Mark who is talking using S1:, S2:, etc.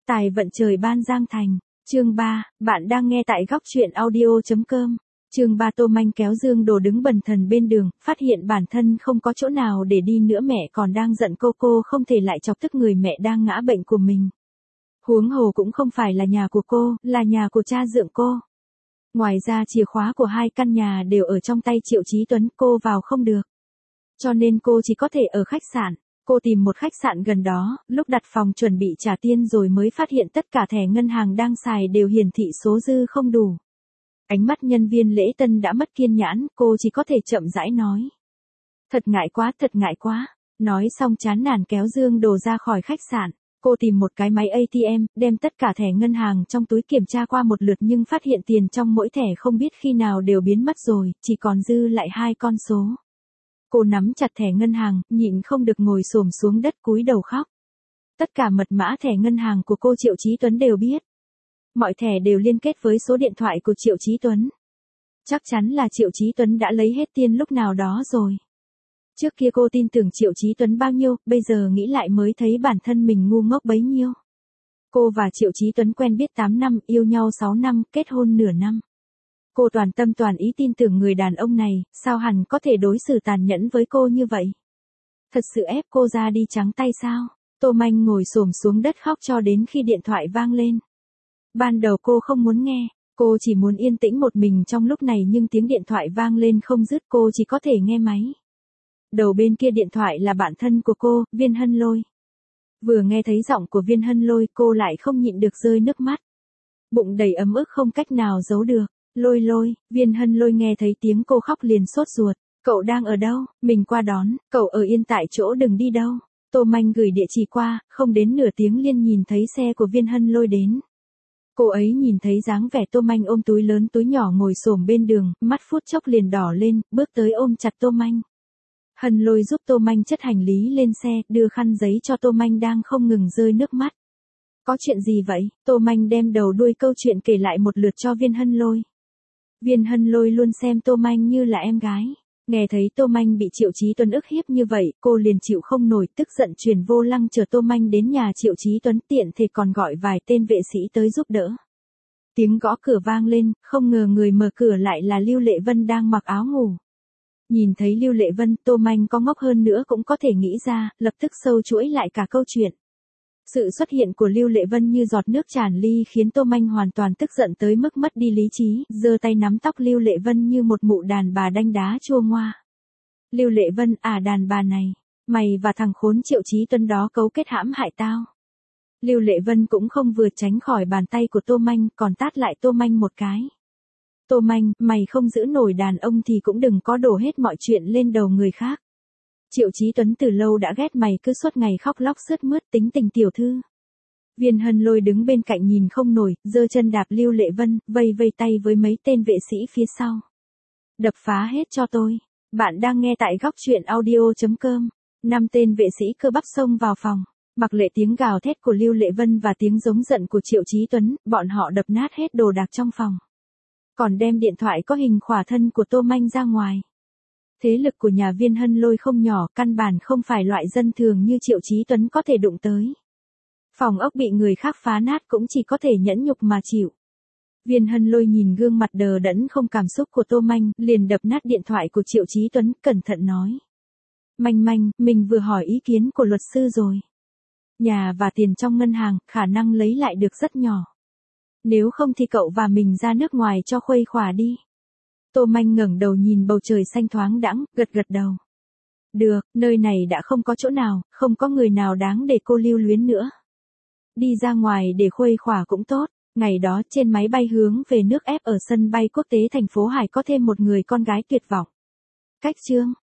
S1: Tài vận trời ban Giang Thành. Chương 3, bạn đang nghe tại góc truyện audio.com. Chương 3 Tô Manh kéo Dương Đồ đứng bần thần bên đường, phát hiện bản thân không có chỗ nào để đi nữa, mẹ còn đang giận cô không thể lại chọc tức người mẹ đang ngã bệnh của mình. Huống hồ cũng không phải là nhà của cô, là nhà của cha dượng cô. Ngoài ra chìa khóa của hai căn nhà đều ở trong tay Triệu Chí Tuấn, cô vào không được. Cho nên cô chỉ có thể ở khách sạn. Cô tìm một khách sạn gần đó, lúc đặt phòng chuẩn bị trả tiền rồi mới phát hiện tất cả thẻ ngân hàng đang xài đều hiển thị số dư không đủ. Ánh mắt nhân viên lễ tân đã mất kiên nhẫn, cô chỉ có thể chậm rãi nói. Thật ngại quá. Nói xong chán nản kéo Dương Đồ ra khỏi khách sạn. Cô tìm một cái máy ATM, đem tất cả thẻ ngân hàng trong túi kiểm tra qua một lượt nhưng phát hiện tiền trong mỗi thẻ không biết khi nào đều biến mất rồi, chỉ còn dư lại 2 con số. Cô nắm chặt thẻ ngân hàng, nhịn không được ngồi xổm xuống đất cúi đầu khóc. Tất cả mật mã thẻ ngân hàng của cô Triệu Chí Tuấn đều biết. Mọi thẻ đều liên kết với số điện thoại của Triệu Chí Tuấn. Chắc chắn là Triệu Chí Tuấn đã lấy hết tiền lúc nào đó rồi. Trước kia cô tin tưởng Triệu Chí Tuấn bao nhiêu, bây giờ nghĩ lại mới thấy bản thân mình ngu ngốc bấy nhiêu. Cô và Triệu Chí Tuấn quen biết 8 năm, yêu nhau 6 năm, kết hôn nửa năm. Cô toàn tâm toàn ý tin tưởng người đàn ông này, sao hẳn có thể đối xử tàn nhẫn với cô như vậy? Thật sự ép cô ra đi trắng tay sao? Tô Manh ngồi xổm xuống đất khóc cho đến khi điện thoại vang lên. Ban đầu cô không muốn nghe, cô chỉ muốn yên tĩnh một mình trong lúc này nhưng tiếng điện thoại vang lên không dứt, cô chỉ có thể nghe máy. Đầu bên kia điện thoại là bạn thân của cô, Viên Hân Lôi. Vừa nghe thấy giọng của Viên Hân Lôi cô lại không nhịn được rơi nước mắt. Bụng đầy ấm ức không cách nào giấu được. Lôi, Viên Hân Lôi nghe thấy tiếng cô khóc liền sốt ruột. Cậu đang ở đâu? Mình qua đón, cậu ở yên tại chỗ đừng đi đâu. Tô Manh gửi địa chỉ qua, không đến nửa tiếng liền nhìn thấy xe của Viên Hân Lôi đến. Cô ấy nhìn thấy dáng vẻ Tô Manh ôm túi lớn túi nhỏ ngồi xổm bên đường, mắt phút chốc liền đỏ lên, bước tới ôm chặt Tô Manh. Hân Lôi giúp Tô Manh chất hành lý lên xe, đưa khăn giấy cho Tô Manh đang không ngừng rơi nước mắt. Có chuyện gì vậy? Tô Manh đem đầu đuôi câu chuyện kể lại một lượt cho Viên Hân Lôi. Viên Hân Lôi luôn xem Tô Manh như là em gái. Nghe thấy Tô Manh bị Triệu Chí Tuấn ức hiếp như vậy, cô liền chịu không nổi, tức giận truyền vô lăng chở Tô Manh đến nhà Triệu Chí Tuấn, tiện thể còn gọi vài tên vệ sĩ tới giúp đỡ. Tiếng gõ cửa vang lên, không ngờ người mở cửa lại là Lưu Lệ Vân đang mặc áo ngủ. Nhìn thấy Lưu Lệ Vân, Tô Manh có ngốc hơn nữa cũng có thể nghĩ ra, lập tức sâu chuỗi lại cả câu chuyện. Sự xuất hiện của Lưu Lệ Vân như giọt nước tràn ly khiến Tô Manh hoàn toàn tức giận tới mức mất đi lý trí, giơ tay nắm tóc Lưu Lệ Vân như một mụ đàn bà đanh đá chua ngoa. Lưu Lệ Vân, đàn bà này, mày và thằng khốn Triệu Chí Tuấn đó cấu kết hãm hại tao. Lưu Lệ Vân cũng không vừa tránh khỏi bàn tay của Tô Manh, còn tát lại Tô Manh một cái. Tô Manh, mày không giữ nổi đàn ông thì cũng đừng có đổ hết mọi chuyện lên đầu người khác. Triệu Chí Tuấn từ lâu đã ghét mày cứ suốt ngày khóc lóc sướt mướt tính tình tiểu thư. Viên Hân Lôi đứng bên cạnh nhìn không nổi, giơ chân đạp Lưu Lệ Vân, vây tay với mấy tên vệ sĩ phía sau. Đập phá hết cho tôi. Bạn đang nghe tại góc truyện audio.com. 5 tên vệ sĩ cơ bắp xông vào phòng. Mặc lệ tiếng gào thét của Lưu Lệ Vân và tiếng giống giận của Triệu Chí Tuấn, bọn họ đập nát hết đồ đạc trong phòng. Còn đem điện thoại có hình khỏa thân của Tô Manh ra ngoài. Thế lực của nhà Viên Hân Lôi không nhỏ, căn bản không phải loại dân thường như Triệu Chí Tuấn có thể đụng tới. Phòng ốc bị người khác phá nát cũng chỉ có thể nhẫn nhục mà chịu. Viên Hân Lôi nhìn gương mặt đờ đẫn không cảm xúc của Tô Manh, liền đập nát điện thoại của Triệu Chí Tuấn, cẩn thận nói. Manh, mình vừa hỏi ý kiến của luật sư rồi. Nhà và tiền trong ngân hàng, khả năng lấy lại được rất nhỏ. Nếu không thì cậu và mình ra nước ngoài cho khuây khỏa đi. Tô Manh ngẩng đầu nhìn bầu trời xanh thoáng đãng, gật đầu. Được, nơi này đã không có chỗ nào, không có người nào đáng để cô lưu luyến nữa. Đi ra ngoài để khuây khỏa cũng tốt. Ngày đó trên máy bay hướng về nước F ở sân bay quốc tế thành phố Hải có thêm một người con gái tuyệt vọng. Cách chương.